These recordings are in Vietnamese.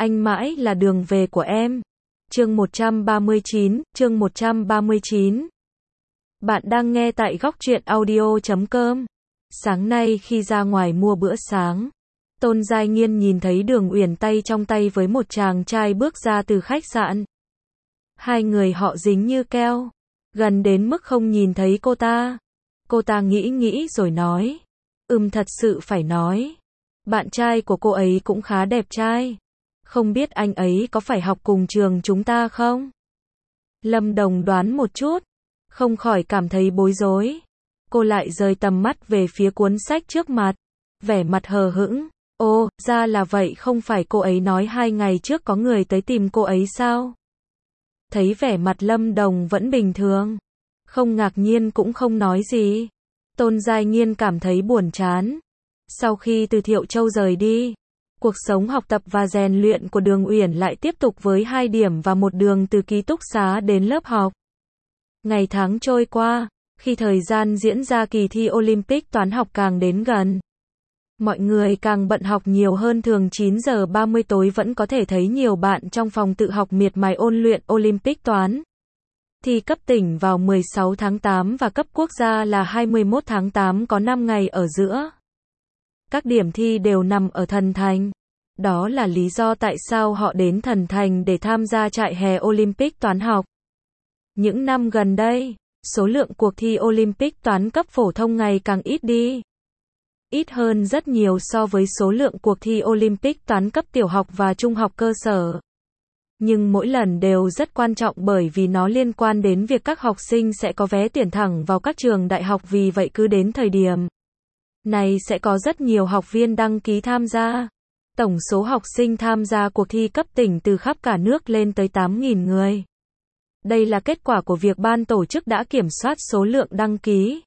Anh mãi là đường về của em. Chương 139. Bạn đang nghe tại góc truyện audio.com. Sáng nay khi ra ngoài mua bữa sáng, Tôn Giai Nghiên nhìn thấy Đường Uyển tay trong tay với một chàng trai bước ra từ khách sạn. Hai người họ dính như keo, gần đến mức không nhìn thấy cô ta. Cô ta nghĩ rồi nói, thật sự phải nói, bạn trai của cô ấy cũng khá đẹp trai. Không biết anh ấy có phải học cùng trường chúng ta không? Lâm Đồng đoán một chút, không khỏi cảm thấy bối rối. Cô lại rời tầm mắt về phía cuốn sách trước mặt, vẻ mặt hờ hững. Ồ, ra là vậy, không phải cô ấy nói 2 ngày trước có người tới tìm cô ấy sao? Thấy vẻ mặt Lâm Đồng vẫn bình thường, không ngạc nhiên cũng không nói gì. Tôn Giai Nghiên cảm thấy buồn chán. Sau khi từ Thiệu Châu rời đi, cuộc sống học tập và rèn luyện của Đường Uyển lại tiếp tục với 2 điểm và một đường từ ký túc xá đến lớp học. Ngày tháng trôi qua, khi thời gian diễn ra kỳ thi Olympic toán học càng đến gần, mọi người càng bận học nhiều hơn thường. 9 giờ 30 tối vẫn có thể thấy nhiều bạn trong phòng tự học miệt mài ôn luyện Olympic toán. Thi cấp tỉnh vào 16 tháng 8 và cấp quốc gia là 21 tháng 8, có 5 ngày ở giữa. Các điểm thi đều nằm ở Thần Thành. Đó là lý do tại sao họ đến Thần Thành để tham gia trại hè Olympic toán học. Những năm gần đây, số lượng cuộc thi Olympic toán cấp phổ thông ngày càng ít đi. Ít hơn rất nhiều so với số lượng cuộc thi Olympic toán cấp tiểu học và trung học cơ sở. Nhưng mỗi lần đều rất quan trọng bởi vì nó liên quan đến việc các học sinh sẽ có vé tuyển thẳng vào các trường đại học, vì vậy cứ đến thời điểm này sẽ có rất nhiều học viên đăng ký tham gia. Tổng số học sinh tham gia cuộc thi cấp tỉnh từ khắp cả nước lên tới 8.000 người. Đây là kết quả của việc ban tổ chức đã kiểm soát số lượng đăng ký.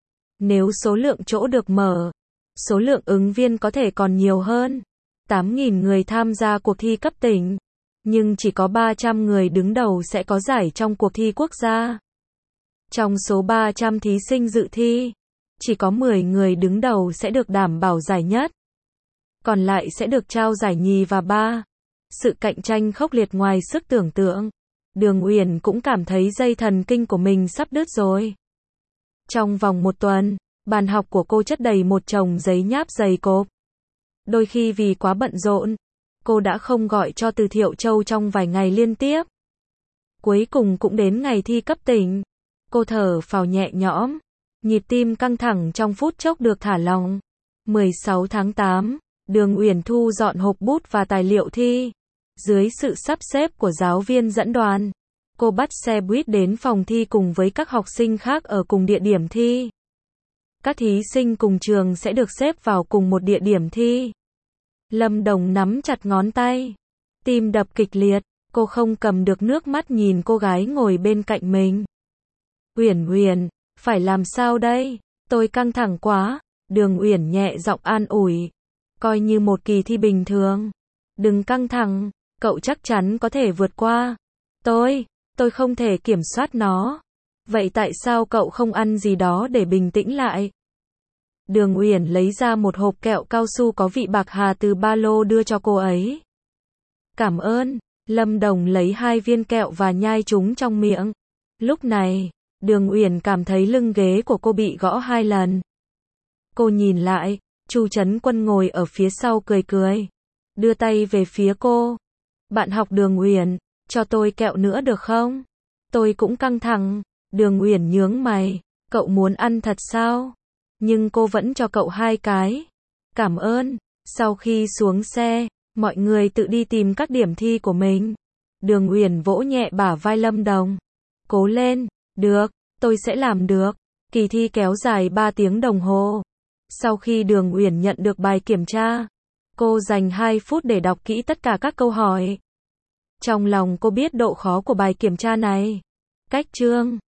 Nếu số lượng chỗ được mở, số lượng ứng viên có thể còn nhiều hơn. 8.000 người tham gia cuộc thi cấp tỉnh, nhưng chỉ có 300 người đứng đầu sẽ có giải trong cuộc thi quốc gia. Trong số 300 thí sinh dự thi, chỉ có 10 người đứng đầu sẽ được đảm bảo giải nhất. Còn lại sẽ được trao giải nhì và 3. Sự cạnh tranh khốc liệt ngoài sức tưởng tượng. Đường Uyển cũng cảm thấy dây thần kinh của mình sắp đứt rồi. Trong vòng 1 tuần, bàn học của cô chất đầy một chồng giấy nháp dày cộp. Đôi khi vì quá bận rộn, cô đã không gọi cho Từ Thiệu Châu trong vài ngày liên tiếp. Cuối cùng cũng đến ngày thi cấp tỉnh. Cô thở phào nhẹ nhõm, nhịp tim căng thẳng trong phút chốc được thả lỏng. 16 tháng 8, Đường Uyển thu dọn hộp bút và tài liệu thi. Dưới sự sắp xếp của giáo viên dẫn đoàn, cô bắt xe buýt đến phòng thi cùng với các học sinh khác ở cùng địa điểm thi. Các thí sinh cùng trường sẽ được xếp vào cùng một địa điểm thi. Lâm Đồng nắm chặt ngón tay, tim đập kịch liệt, cô không cầm được nước mắt nhìn cô gái ngồi bên cạnh mình. Uyển, phải làm sao đây? Tôi căng thẳng quá. Đường Uyển nhẹ giọng an ủi. Coi như một kỳ thi bình thường. Đừng căng thẳng, cậu chắc chắn có thể vượt qua. Tôi không thể kiểm soát nó. Vậy tại sao cậu không ăn gì đó để bình tĩnh lại? Đường Uyển lấy ra một hộp kẹo cao su có vị bạc hà từ ba lô đưa cho cô ấy. Cảm ơn. Lâm Đồng lấy 2 viên kẹo và nhai chúng trong miệng. Lúc này, Đường Uyển cảm thấy lưng ghế của cô bị gõ 2 lần. Cô nhìn lại, Chu Trấn Quân ngồi ở phía sau cười, đưa tay về phía cô. Bạn học Đường Uyển, cho tôi kẹo nữa được không? Tôi cũng căng thẳng. Đường Uyển nhướng mày, cậu muốn ăn thật sao? Nhưng cô vẫn cho cậu 2 cái. Cảm ơn. Sau khi xuống xe, mọi người tự đi tìm các điểm thi của mình. Đường Uyển vỗ nhẹ bả vai Lâm Đồng. Cố lên, được, tôi sẽ làm được. Kỳ thi kéo dài 3 tiếng đồng hồ. Sau khi Đường Uyển nhận được bài kiểm tra, cô dành 2 phút để đọc kỹ tất cả các câu hỏi. Trong lòng cô biết độ khó của bài kiểm tra này. Cách chương